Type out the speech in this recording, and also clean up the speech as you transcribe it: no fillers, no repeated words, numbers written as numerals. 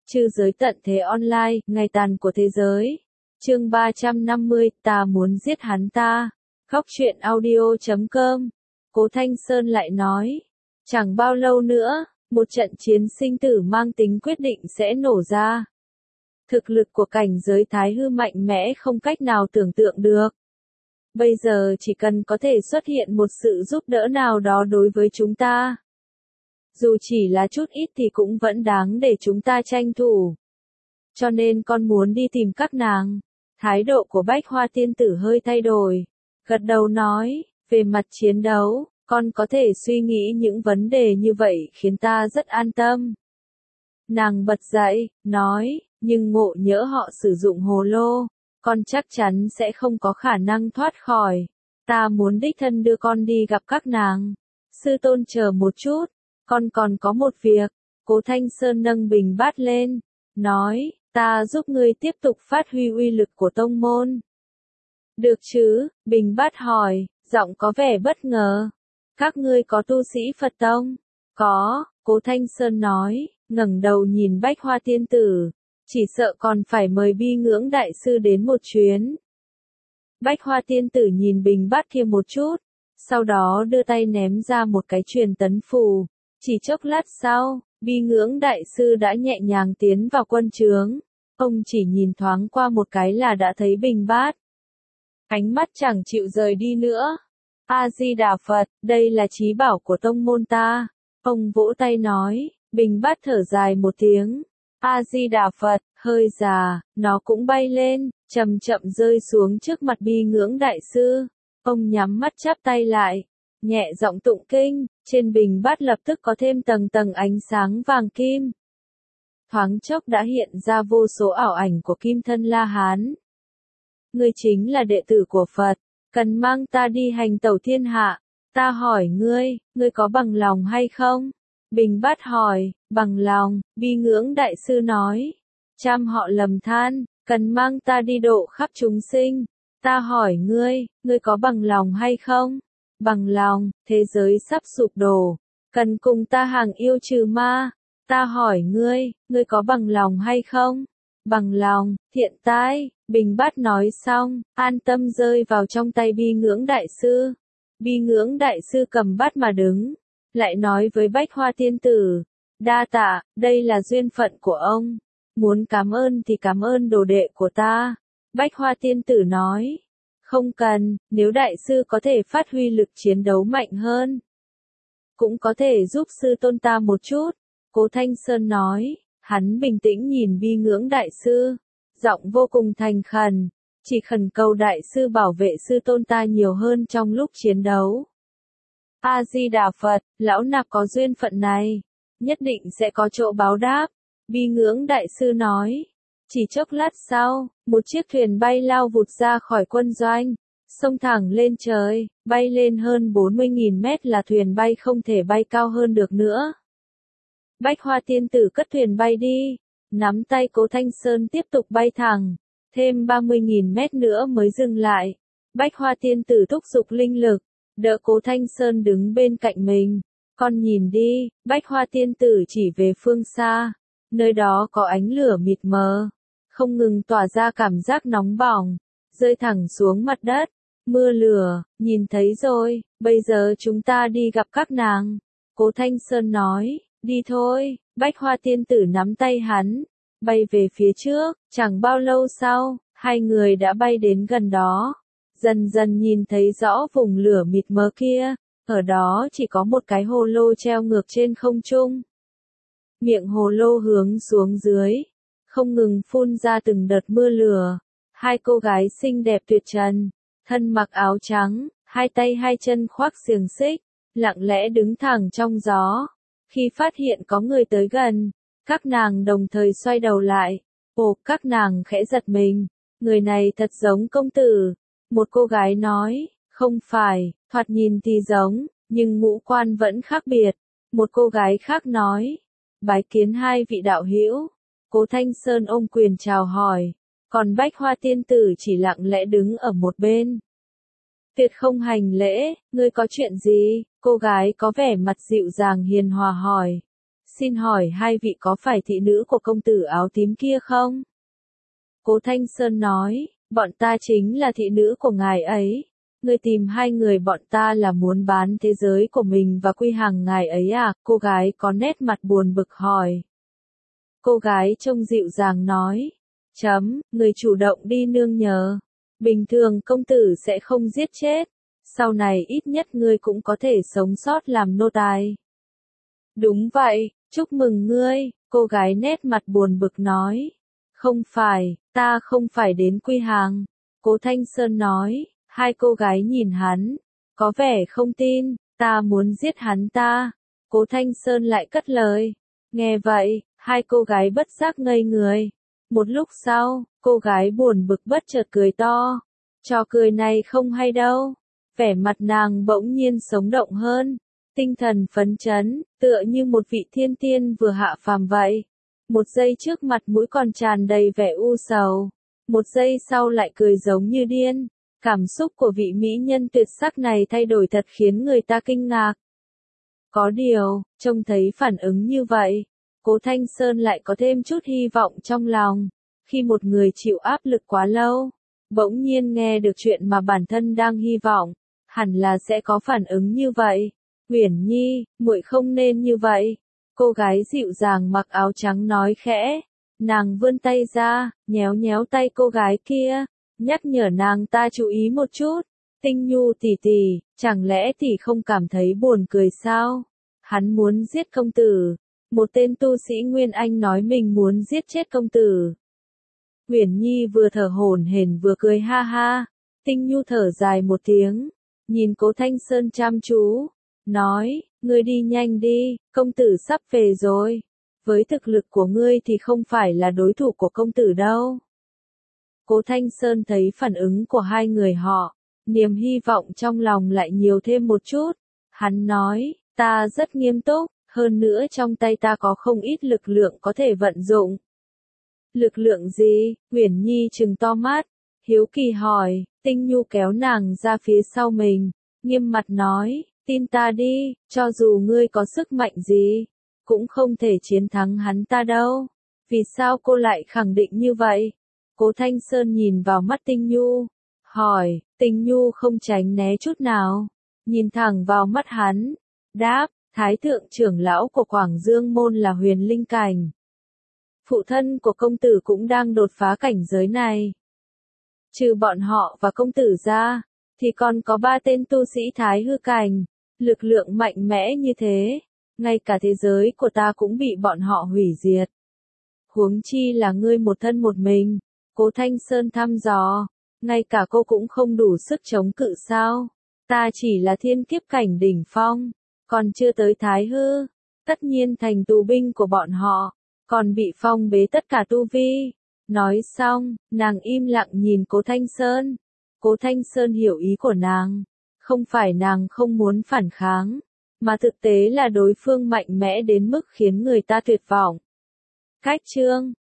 Trư giới tận thế online, ngày tàn của thế giới. Chương 350, ta muốn giết hắn ta. Góc truyện audio.com. Cố Thanh Sơn lại nói, chẳng bao lâu nữa, một trận chiến sinh tử mang tính quyết định sẽ nổ ra. Thực lực của cảnh giới Thái Hư mạnh mẽ không cách nào tưởng tượng được. Bây giờ chỉ cần có thể xuất hiện một sự giúp đỡ nào đó đối với chúng ta. Dù chỉ là chút ít thì cũng vẫn đáng để chúng ta tranh thủ. Cho nên con muốn đi tìm các nàng. Thái độ của Bách Hoa tiên tử hơi thay đổi. Gật đầu nói, về mặt chiến đấu, con có thể suy nghĩ những vấn đề như vậy khiến ta rất an tâm. Nàng bật dậy, nói, nhưng ngộ nhỡ họ sử dụng hồ lô, con chắc chắn sẽ không có khả năng thoát khỏi. Ta muốn đích thân đưa con đi gặp các nàng. Sư tôn chờ một chút, con còn có một việc. Cố Thanh Sơn nâng bình bát lên, nói, ta giúp ngươi tiếp tục phát huy uy lực của tông môn. Được chứ, bình bát hỏi, giọng có vẻ bất ngờ. Các ngươi có tu sĩ Phật tông? Có, Cố Thanh Sơn nói, ngẩng đầu nhìn Bách Hoa tiên tử. Chỉ sợ còn phải mời Bi Ngưỡng đại sư đến một chuyến. Bách Hoa tiên tử nhìn bình bát kia một chút, sau đó đưa tay ném ra một cái truyền tấn phù. Chỉ chốc lát sau, Bi Ngưỡng đại sư đã nhẹ nhàng tiến vào quân trướng. Ông chỉ nhìn thoáng qua một cái là đã thấy bình bát. Ánh mắt chẳng chịu rời đi nữa. A-di-đà Phật, đây là chí bảo của tông môn ta. Ông vỗ tay nói, bình bát thở dài một tiếng. A-di-đà Phật, hơi già, nó cũng bay lên, chậm chậm rơi xuống trước mặt Bi Ngưỡng đại sư. Ông nhắm mắt chắp tay lại, nhẹ giọng tụng kinh, trên bình bát lập tức có thêm tầng tầng ánh sáng vàng kim. Thoáng chốc đã hiện ra vô số ảo ảnh của Kim Thân La Hán. Ngươi chính là đệ tử của Phật, cần mang ta đi hành tẩu thiên hạ. Ta hỏi ngươi có bằng lòng hay không? Bình bát hỏi, bằng lòng. Bi Ngưỡng đại sư nói, trăm họ lầm than, cần mang ta đi độ khắp chúng sinh. Ta hỏi ngươi có bằng lòng hay không? Bằng lòng, thế giới sắp sụp đổ, cần cùng ta hàng yêu trừ ma. Ta hỏi ngươi có bằng lòng hay không? Bằng lòng, thiện tai. Bình bát nói xong, an tâm rơi vào trong tay Bi Ngưỡng đại sư. Bi Ngưỡng đại sư cầm bát mà đứng, lại nói với Bách Hoa tiên tử, đa tạ, đây là duyên phận của ông. Muốn cảm ơn thì cảm ơn đồ đệ của ta. Bách Hoa tiên tử nói, không cần, nếu đại sư có thể phát huy lực chiến đấu mạnh hơn, cũng có thể giúp sư tôn ta một chút. Cố Thanh Sơn nói, hắn bình tĩnh nhìn Bi Ngưỡng đại sư, giọng vô cùng thành khẩn, chỉ khẩn cầu đại sư bảo vệ sư tôn ta nhiều hơn trong lúc chiến đấu. A-di-đà Phật, lão nạp có duyên phận này, nhất định sẽ có chỗ báo đáp. Bi Ngưỡng đại sư nói. Chỉ chốc lát sau, một chiếc thuyền bay lao vụt ra khỏi quân doanh, xông thẳng lên trời, bay lên hơn 40.000 mét là thuyền bay không thể bay cao hơn được nữa. Bách Hoa tiên tử cất thuyền bay đi, nắm tay Cố Thanh Sơn tiếp tục bay thẳng, thêm 30.000 mét nữa mới dừng lại. Bách Hoa tiên tử thúc giục linh lực, đỡ Cố Thanh Sơn đứng bên cạnh mình. Con nhìn đi, Bách Hoa tiên tử chỉ về phương xa, nơi đó có ánh lửa mịt mờ, không ngừng tỏa ra cảm giác nóng bỏng, rơi thẳng xuống mặt đất. Mưa lửa, nhìn thấy rồi, bây giờ chúng ta đi gặp các nàng. Cố Thanh Sơn nói, đi thôi. Bách Hoa tiên tử nắm tay hắn, bay về phía trước. Chẳng bao lâu sau, hai người đã bay đến gần đó, dần dần nhìn thấy rõ vùng lửa mịt mờ kia. Ở đó chỉ có một cái hồ lô treo ngược trên không trung. Miệng hồ lô hướng xuống dưới, không ngừng phun ra từng đợt mưa lửa. Hai cô gái xinh đẹp tuyệt trần, thân mặc áo trắng, hai tay hai chân khoác xiềng xích, lặng lẽ đứng thẳng trong gió. Khi phát hiện có người tới gần, các nàng đồng thời xoay đầu lại. Ồ, các nàng khẽ giật mình, người này thật giống công tử. Một cô gái nói, không phải, thoạt nhìn thì giống, nhưng ngũ quan vẫn khác biệt. Một cô gái khác nói, bái kiến hai vị đạo hữu. Cố Thanh Sơn ôm quyền chào hỏi, còn Bách Hoa tiên tử chỉ lặng lẽ đứng ở một bên. Tuyệt không hành lễ, ngươi có chuyện gì? Cô gái có vẻ mặt dịu dàng hiền hòa hỏi. xin hỏi hai vị có phải thị nữ của công tử áo tím kia không? Cố Thanh Sơn nói, bọn ta chính là thị nữ của ngài ấy. Người tìm hai người bọn ta là muốn bán thế giới của mình và quy hàng ngài ấy à? Cô gái có nét mặt buồn bực hỏi. Cô gái trông dịu dàng nói, người chủ động đi nương nhờ. Bình thường công tử sẽ không giết chết. Sau này ít nhất ngươi cũng có thể sống sót làm nô tài. Đúng vậy, chúc mừng ngươi, cô gái nét mặt buồn bực nói. Không phải, ta không phải đến quy hàng. Cố Thanh Sơn nói, hai cô gái nhìn hắn, có vẻ không tin, ta muốn giết hắn ta. Cố Thanh Sơn lại cất lời. Nghe vậy, hai cô gái bất giác ngây người. Một lúc sau, cô gái buồn bực bất chợt cười to. Trò cười này không hay đâu. Vẻ mặt nàng bỗng nhiên sống động hơn. Tinh thần phấn chấn, tựa như một vị thiên tiên vừa hạ phàm vậy. Một giây trước mặt mũi còn tràn đầy vẻ u sầu. Một giây sau lại cười giống như điên. Cảm xúc của vị mỹ nhân tuyệt sắc này thay đổi thật khiến người ta kinh ngạc. Có điều, trông thấy phản ứng như vậy, Cố Thanh Sơn lại có thêm chút hy vọng trong lòng. Khi một người chịu áp lực quá lâu, bỗng nhiên nghe được chuyện mà bản thân đang hy vọng, hẳn là sẽ có phản ứng như vậy. Uyển Nhi, muội không nên như vậy. Cô gái dịu dàng mặc áo trắng nói khẽ. Nàng vươn tay ra, nhéo nhéo tay cô gái kia, nhắc nhở nàng ta chú ý một chút. Tinh Nhu tỷ tỷ, chẳng lẽ tỷ không cảm thấy buồn cười sao? Hắn muốn giết công tử. Một tên tu sĩ Nguyên Anh nói mình muốn giết chết công tử. Uyển Nhi vừa thở hổn hển vừa cười ha ha. Tinh Nhu thở dài một tiếng, nhìn Cố Thanh Sơn chăm chú, nói, ngươi đi nhanh đi, công tử sắp về rồi. Với thực lực của ngươi thì không phải là đối thủ của công tử đâu. Cố Thanh Sơn thấy phản ứng của hai người họ, niềm hy vọng trong lòng lại nhiều thêm một chút. Hắn nói, ta rất nghiêm túc, hơn nữa trong tay ta có không ít lực lượng có thể vận dụng. Lực lượng gì? Uyển Nhi trừng to mắt, hiếu kỳ hỏi. Tinh Nhu kéo nàng ra phía sau mình, nghiêm mặt nói, tin ta đi, cho dù ngươi có sức mạnh gì, cũng không thể chiến thắng hắn ta đâu. Vì sao cô lại khẳng định như vậy? Cố Thanh Sơn nhìn vào mắt Tinh Nhu, hỏi. Tinh Nhu không tránh né chút nào, nhìn thẳng vào mắt hắn, đáp, Thái thượng trưởng lão của Quảng Dương môn là Huyền Linh cảnh. Phụ thân của công tử cũng đang đột phá cảnh giới này. Trừ bọn họ và công tử ra, thì còn có 3 tên tu sĩ Thái hư cảnh, lực lượng mạnh mẽ như thế, ngay cả thế giới của ta cũng bị bọn họ hủy diệt. Huống chi là ngươi một thân một mình. Cố Thanh Sơn thăm dò, ngay cả cô cũng không đủ sức chống cự sao? Ta chỉ là thiên kiếp cảnh đỉnh phong, còn chưa tới Thái hư, tất nhiên thành tù binh của bọn họ, còn bị phong bế tất cả tu vi. Nói xong, nàng im lặng nhìn Cố Thanh Sơn. Cố Thanh Sơn hiểu ý của nàng, không phải nàng không muốn phản kháng, mà thực tế là đối phương mạnh mẽ đến mức khiến người ta tuyệt vọng. Cách chương